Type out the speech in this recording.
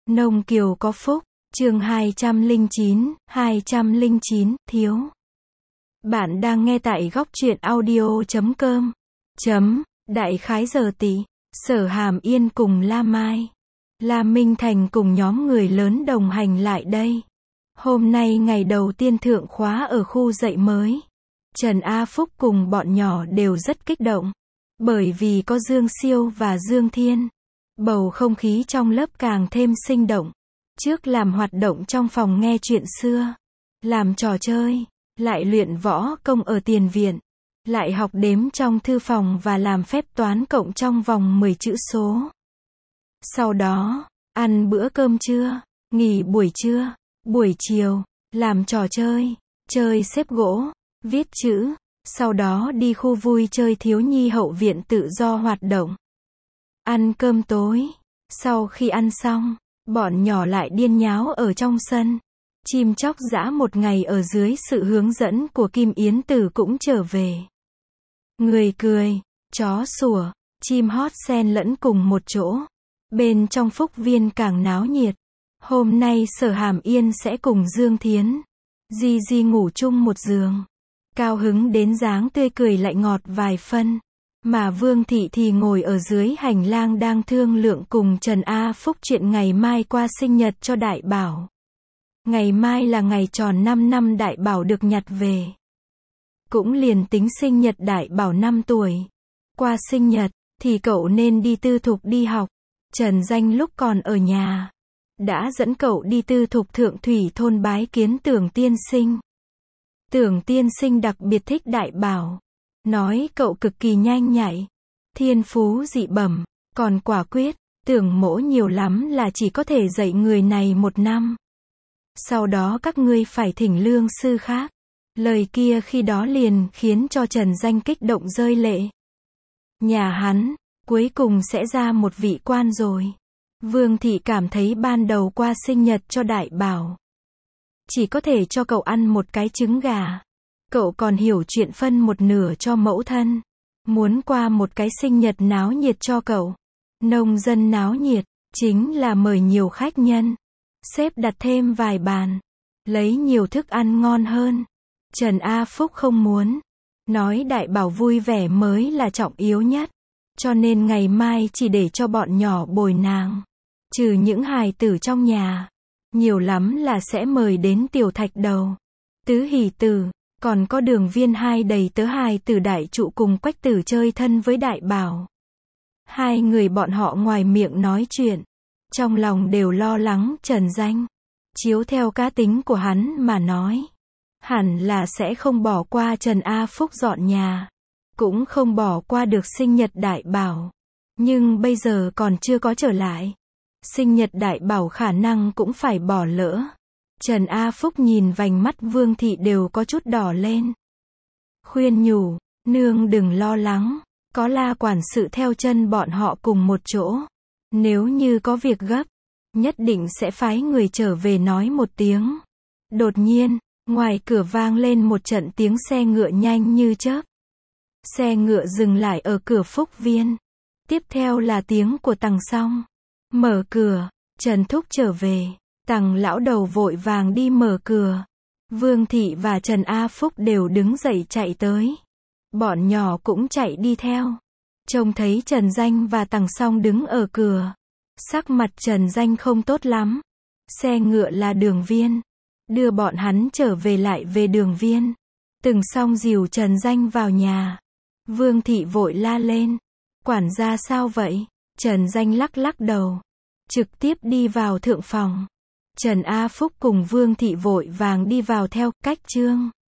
Nông Kiều có phúc, chương 209, thiếu. Bạn đang nghe tại góc truyện audio.com. Đại khái giờ Tỵ, Sở Hàm Yên cùng La Mai, La Minh Thành cùng nhóm người lớn đồng hành lại đây. Hôm nay ngày đầu tiên thượng khóa ở khu dạy mới. Trần A Phúc cùng bọn nhỏ đều rất kích động. Bởi vì có Dương Siêu và Dương Thiên. Bầu không khí trong lớp càng thêm sinh động. Trước làm hoạt động trong phòng nghe chuyện xưa, làm trò chơi, lại luyện võ công ở tiền viện, lại học đếm trong thư phòng và làm phép toán cộng trong vòng 10 chữ số. Sau đó, ăn bữa cơm trưa, nghỉ buổi trưa, buổi chiều, làm trò chơi, chơi xếp gỗ, viết chữ, sau đó đi khu vui chơi thiếu nhi hậu viện tự do hoạt động. Ăn cơm tối, sau khi ăn xong, bọn nhỏ lại điên nháo ở trong sân. Chim chóc dã một ngày ở dưới sự hướng dẫn của Kim Yến Tử cũng trở về. Người cười, chó sủa, chim hót xen lẫn cùng một chỗ. Bên trong Phúc Viên càng náo nhiệt. Hôm nay Sở Hàm Yên sẽ cùng Dương Thiến, Di ngủ chung một giường. Cao hứng đến dáng tươi cười lại ngọt vài phân. Mà Vương Thị thì ngồi ở dưới hành lang đang thương lượng cùng Trần A Phúc chuyện ngày mai qua sinh nhật cho Đại Bảo. Ngày mai là ngày tròn 5 năm Đại Bảo được nhặt về. Cũng liền tính sinh nhật Đại Bảo 5 tuổi. Qua sinh nhật, thì cậu nên đi tư thục đi học. Trần Danh lúc còn ở nhà, đã dẫn cậu đi tư thục Thượng Thủy thôn bái kiến Tưởng tiên sinh. Tưởng tiên sinh đặc biệt thích Đại Bảo. Nói cậu cực kỳ nhanh nhạy, thiên phú dị bẩm, còn quả quyết, Tưởng mỗ nhiều lắm là chỉ có thể dạy người này 1 năm. Sau đó các ngươi phải thỉnh lương sư khác. Lời kia khi đó liền khiến cho Trần Danh kích động rơi lệ. Nhà hắn, cuối cùng sẽ ra một vị quan rồi. Vương Thị cảm thấy ban đầu qua sinh nhật cho Đại Bảo, chỉ có thể cho cậu ăn một cái trứng gà. Cậu còn hiểu chuyện phân một nửa cho mẫu thân. Muốn qua một cái sinh nhật náo nhiệt cho cậu. Nông dân náo nhiệt, chính là mời nhiều khách nhân. Xếp đặt thêm vài bàn. Lấy nhiều thức ăn ngon hơn. Trần A Phúc không muốn. Nói Đại Bảo vui vẻ mới là trọng yếu nhất. Cho nên ngày mai chỉ để cho bọn nhỏ bồi nàng. Trừ những hài tử trong nhà. Nhiều lắm là sẽ mời đến Tiểu Thạch Đầu, Tứ Hỷ Tử. Còn có Đường Viên hai đầy tớ hài tử Đại Trụ cùng Quách Tử chơi thân với Đại Bảo. Hai người bọn họ ngoài miệng nói chuyện, trong lòng đều lo lắng Trần Danh. Chiếu theo cá tính của hắn mà nói, hẳn là sẽ không bỏ qua Trần A Phúc dọn nhà, cũng không bỏ qua được sinh nhật Đại Bảo. Nhưng bây giờ còn chưa có trở lại, sinh nhật Đại Bảo khả năng cũng phải bỏ lỡ. Trần A Phúc nhìn vành mắt Vương Thị đều có chút đỏ lên. Khuyên nhủ, nương đừng lo lắng, có La quản sự theo chân bọn họ cùng một chỗ. Nếu như có việc gấp, nhất định sẽ phái người trở về nói một tiếng. Đột nhiên, ngoài cửa vang lên một trận tiếng xe ngựa nhanh như chớp. Xe ngựa dừng lại ở cửa Phúc Viên. Tiếp theo là tiếng của Tằng Song. Mở cửa, Trần Thúc trở về. Tằng lão đầu vội vàng đi mở cửa. Vương Thị và Trần A Phúc đều đứng dậy chạy tới. Bọn nhỏ cũng chạy đi theo. Trông thấy Trần Danh và Tằng Song đứng ở cửa. Sắc mặt Trần Danh không tốt lắm. Xe ngựa là Đường Viên. Đưa bọn hắn trở về lại về Đường Viên. Từng Song dìu Trần Danh vào nhà. Vương Thị vội la lên. Quản gia sao vậy? Trần Danh lắc lắc đầu. Trực tiếp đi vào thượng phòng. Trần A Phúc cùng Vương Thị vội vàng đi vào theo cách chương.